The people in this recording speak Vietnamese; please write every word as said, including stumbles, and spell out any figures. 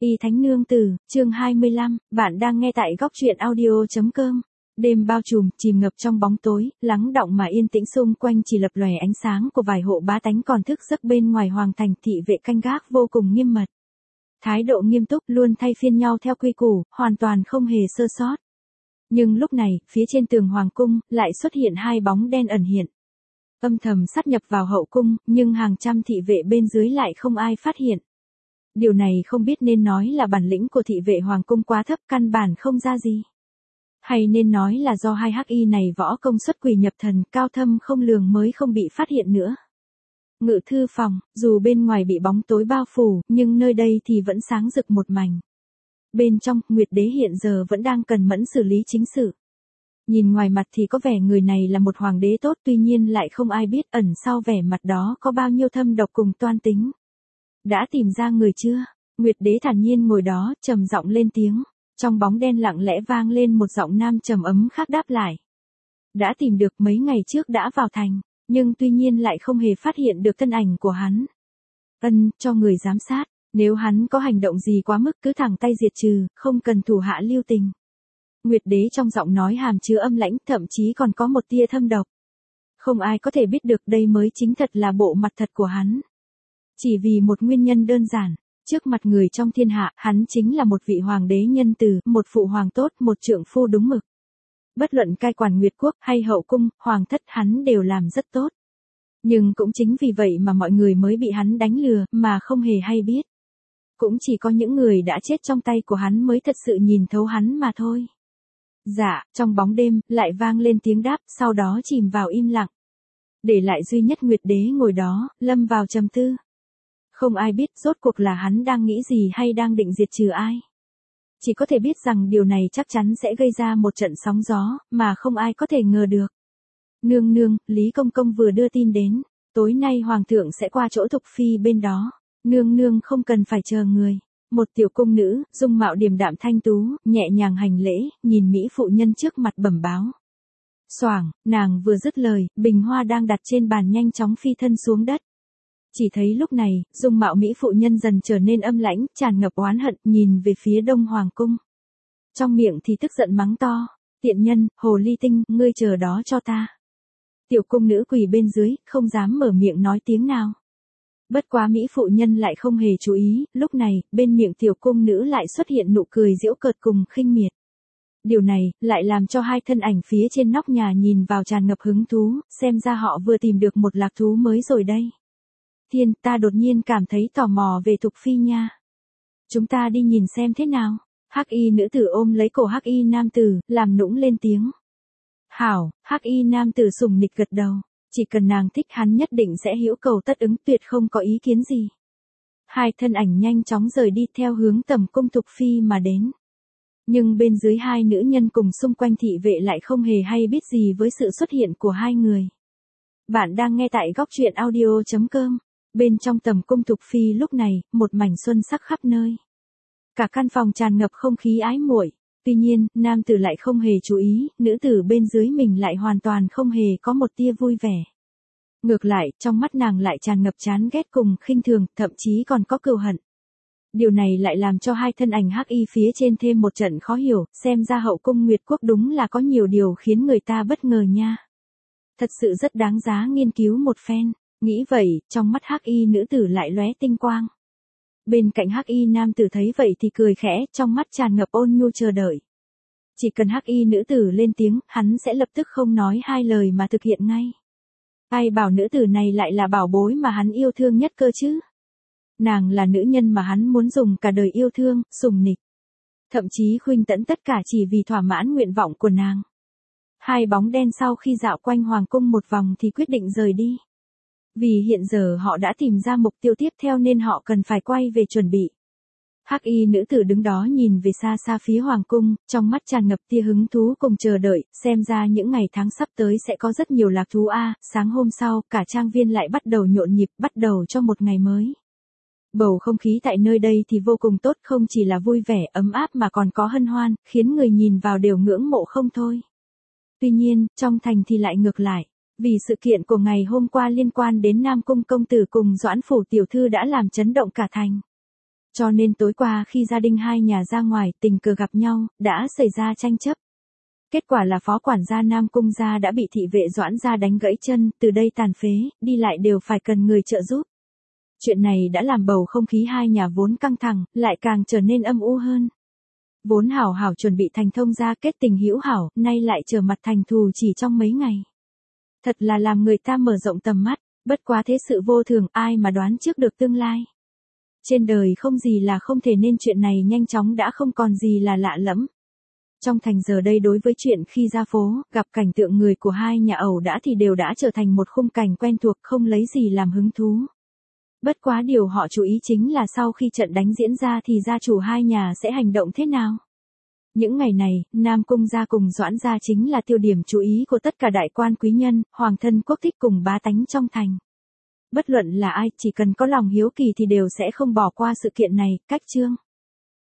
Y Thánh Nương Tử, chương hai mươi lăm, bạn đang nghe tại góc truyện audio chấm com. Đêm bao trùm, chìm ngập trong bóng tối, lắng đọng mà yên tĩnh, xung quanh chỉ lập lòe ánh sáng của vài hộ bá tánh còn thức giấc. Bên ngoài hoàng thành, thị vệ canh gác vô cùng nghiêm mật. Thái độ nghiêm túc, luôn thay phiên nhau theo quy củ, hoàn toàn không hề sơ sót. Nhưng lúc này, phía trên tường hoàng cung, lại xuất hiện hai bóng đen ẩn hiện. Âm thầm sát nhập vào hậu cung, nhưng hàng trăm thị vệ bên dưới lại không ai phát hiện. Điều này không biết nên nói là bản lĩnh của thị vệ hoàng cung quá thấp, căn bản không ra gì. Hay nên nói là do hai hắc y này võ công xuất quỷ nhập thần, cao thâm không lường mới không bị phát hiện nữa. Ngự thư phòng, dù bên ngoài bị bóng tối bao phủ, nhưng nơi đây thì vẫn sáng rực một mảnh. Bên trong, Nguyệt Đế hiện giờ vẫn đang cần mẫn xử lý chính sự. Nhìn ngoài mặt thì có vẻ người này là một hoàng đế tốt, tuy nhiên lại không ai biết ẩn sau vẻ mặt đó có bao nhiêu thâm độc cùng toan tính. Đã tìm ra người chưa? Nguyệt Đế thản nhiên ngồi đó, trầm giọng lên tiếng. Trong bóng đen lặng lẽ vang lên một giọng nam trầm ấm khác đáp lại. Đã tìm được, mấy ngày trước đã vào thành, nhưng tuy nhiên lại không hề phát hiện được thân ảnh của hắn. Ân, cho người giám sát, nếu hắn có hành động gì quá mức cứ thẳng tay diệt trừ, không cần thủ hạ lưu tình. Nguyệt Đế trong giọng nói hàm chứa âm lãnh, thậm chí còn có một tia thâm độc. Không ai có thể biết được đây mới chính thật là bộ mặt thật của hắn. Chỉ vì một nguyên nhân đơn giản, trước mặt người trong thiên hạ, hắn chính là một vị hoàng đế nhân từ, một phụ hoàng tốt, một trượng phu đúng mực. Bất luận cai quản Nguyệt quốc hay hậu cung, hoàng thất hắn đều làm rất tốt. Nhưng cũng chính vì vậy mà mọi người mới bị hắn đánh lừa, mà không hề hay biết. Cũng chỉ có những người đã chết trong tay của hắn mới thật sự nhìn thấu hắn mà thôi. Dạ, trong bóng đêm, lại vang lên tiếng đáp, sau đó chìm vào im lặng. Để lại duy nhất Nguyệt Đế ngồi đó, lâm vào trầm tư. Không ai biết rốt cuộc là hắn đang nghĩ gì hay đang định diệt trừ ai. Chỉ có thể biết rằng điều này chắc chắn sẽ gây ra một trận sóng gió, mà không ai có thể ngờ được. Nương nương, Lý Công Công vừa đưa tin đến, tối nay Hoàng thượng sẽ qua chỗ Thục Phi bên đó. Nương nương không cần phải chờ người. Một tiểu cung nữ, dung mạo điềm đạm thanh tú, nhẹ nhàng hành lễ, nhìn mỹ phụ nhân trước mặt bẩm báo. Xoảng, nàng vừa dứt lời, bình hoa đang đặt trên bàn nhanh chóng phi thân xuống đất. Chỉ thấy lúc này, dung mạo mỹ phụ nhân dần trở nên âm lãnh, tràn ngập oán hận, nhìn về phía đông hoàng cung. Trong miệng thì tức giận mắng to, tiện nhân, hồ ly tinh, ngươi chờ đó cho ta. Tiểu cung nữ quỳ bên dưới, không dám mở miệng nói tiếng nào. Bất quá mỹ phụ nhân lại không hề chú ý, lúc này, bên miệng tiểu cung nữ lại xuất hiện nụ cười giễu cợt cùng khinh miệt. Điều này, lại làm cho hai thân ảnh phía trên nóc nhà nhìn vào tràn ngập hứng thú, xem ra họ vừa tìm được một lạc thú mới rồi đây. Thiên, ta đột nhiên cảm thấy tò mò về Thục Phi nha. Chúng ta đi nhìn xem thế nào. Hắc y nữ tử ôm lấy cổ hắc y nam tử, làm nũng lên tiếng. Hảo, hắc y nam tử sùng nịch gật đầu. Chỉ cần nàng thích hắn nhất định sẽ hữu cầu tất ứng, tuyệt không có ý kiến gì. Hai thân ảnh nhanh chóng rời đi theo hướng tầm cung Thục Phi mà đến. Nhưng bên dưới hai nữ nhân cùng xung quanh thị vệ lại không hề hay biết gì với sự xuất hiện của hai người. Bạn đang nghe tại góc truyện audio chấm com. Bên trong tầm cung Thục Phi lúc này, một mảnh xuân sắc khắp nơi. Cả căn phòng tràn ngập không khí ái muội. Tuy nhiên, nam tử lại không hề chú ý, nữ tử bên dưới mình lại hoàn toàn không hề có một tia vui vẻ. Ngược lại, trong mắt nàng lại tràn ngập chán ghét cùng khinh thường, thậm chí còn có cừu hận. Điều này lại làm cho hai thân ảnh hắc y phía trên thêm một trận khó hiểu, xem ra hậu cung Nguyệt quốc đúng là có nhiều điều khiến người ta bất ngờ nha. Thật sự rất đáng giá nghiên cứu một phen. Nghĩ vậy, trong mắt hắc y nữ tử lại lóe tinh quang. Bên cạnh hắc y nam tử thấy vậy thì cười khẽ, trong mắt tràn ngập ôn nhu chờ đợi. Chỉ cần hắc y nữ tử lên tiếng, hắn sẽ lập tức không nói hai lời mà thực hiện ngay. Ai bảo nữ tử này lại là bảo bối mà hắn yêu thương nhất cơ chứ? Nàng là nữ nhân mà hắn muốn dùng cả đời yêu thương, sùng nịch. Thậm chí khuynh tẫn tất cả chỉ vì thỏa mãn nguyện vọng của nàng. Hai bóng đen sau khi dạo quanh hoàng cung một vòng thì quyết định rời đi. Vì hiện giờ họ đã tìm ra mục tiêu tiếp theo nên họ cần phải quay về chuẩn bị. Hắc y nữ tử đứng đó nhìn về xa xa phía hoàng cung, trong mắt tràn ngập tia hứng thú cùng chờ đợi, xem ra những ngày tháng sắp tới sẽ có rất nhiều lạc thú a. À, sáng hôm sau, cả trang viên lại bắt đầu nhộn nhịp, bắt đầu cho một ngày mới. Bầu không khí tại nơi đây thì vô cùng tốt, không chỉ là vui vẻ, ấm áp mà còn có hân hoan, khiến người nhìn vào đều ngưỡng mộ không thôi. Tuy nhiên, trong thành thì lại ngược lại. Vì sự kiện của ngày hôm qua liên quan đến Nam Cung công tử cùng Doãn phủ tiểu thư đã làm chấn động cả thành. Cho nên tối qua khi gia đình hai nhà ra ngoài tình cờ gặp nhau, đã xảy ra tranh chấp. Kết quả là phó quản gia Nam Cung gia đã bị thị vệ Doãn gia đánh gãy chân, từ đây tàn phế, đi lại đều phải cần người trợ giúp. Chuyện này đã làm bầu không khí hai nhà vốn căng thẳng, lại càng trở nên âm u hơn. Vốn hảo hảo chuẩn bị thành thông gia kết tình hữu hảo, nay lại trở mặt thành thù chỉ trong mấy ngày. Thật là làm người ta mở rộng tầm mắt, bất quá thế sự vô thường, ai mà đoán trước được tương lai. Trên đời không gì là không thể, nên chuyện này nhanh chóng đã không còn gì là lạ lẫm. Trong thành giờ đây đối với chuyện khi ra phố, gặp cảnh tượng người của hai nhà ẩu đả thì đều đã trở thành một khung cảnh quen thuộc, không lấy gì làm hứng thú. Bất quá điều họ chú ý chính là sau khi trận đánh diễn ra thì gia chủ hai nhà sẽ hành động thế nào. Những ngày này, Nam Cung gia cùng Doãn gia chính là tiêu điểm chú ý của tất cả đại quan quý nhân, hoàng thân quốc thích cùng bá tánh trong thành. Bất luận là ai, chỉ cần có lòng hiếu kỳ thì đều sẽ không bỏ qua sự kiện này. Cách chương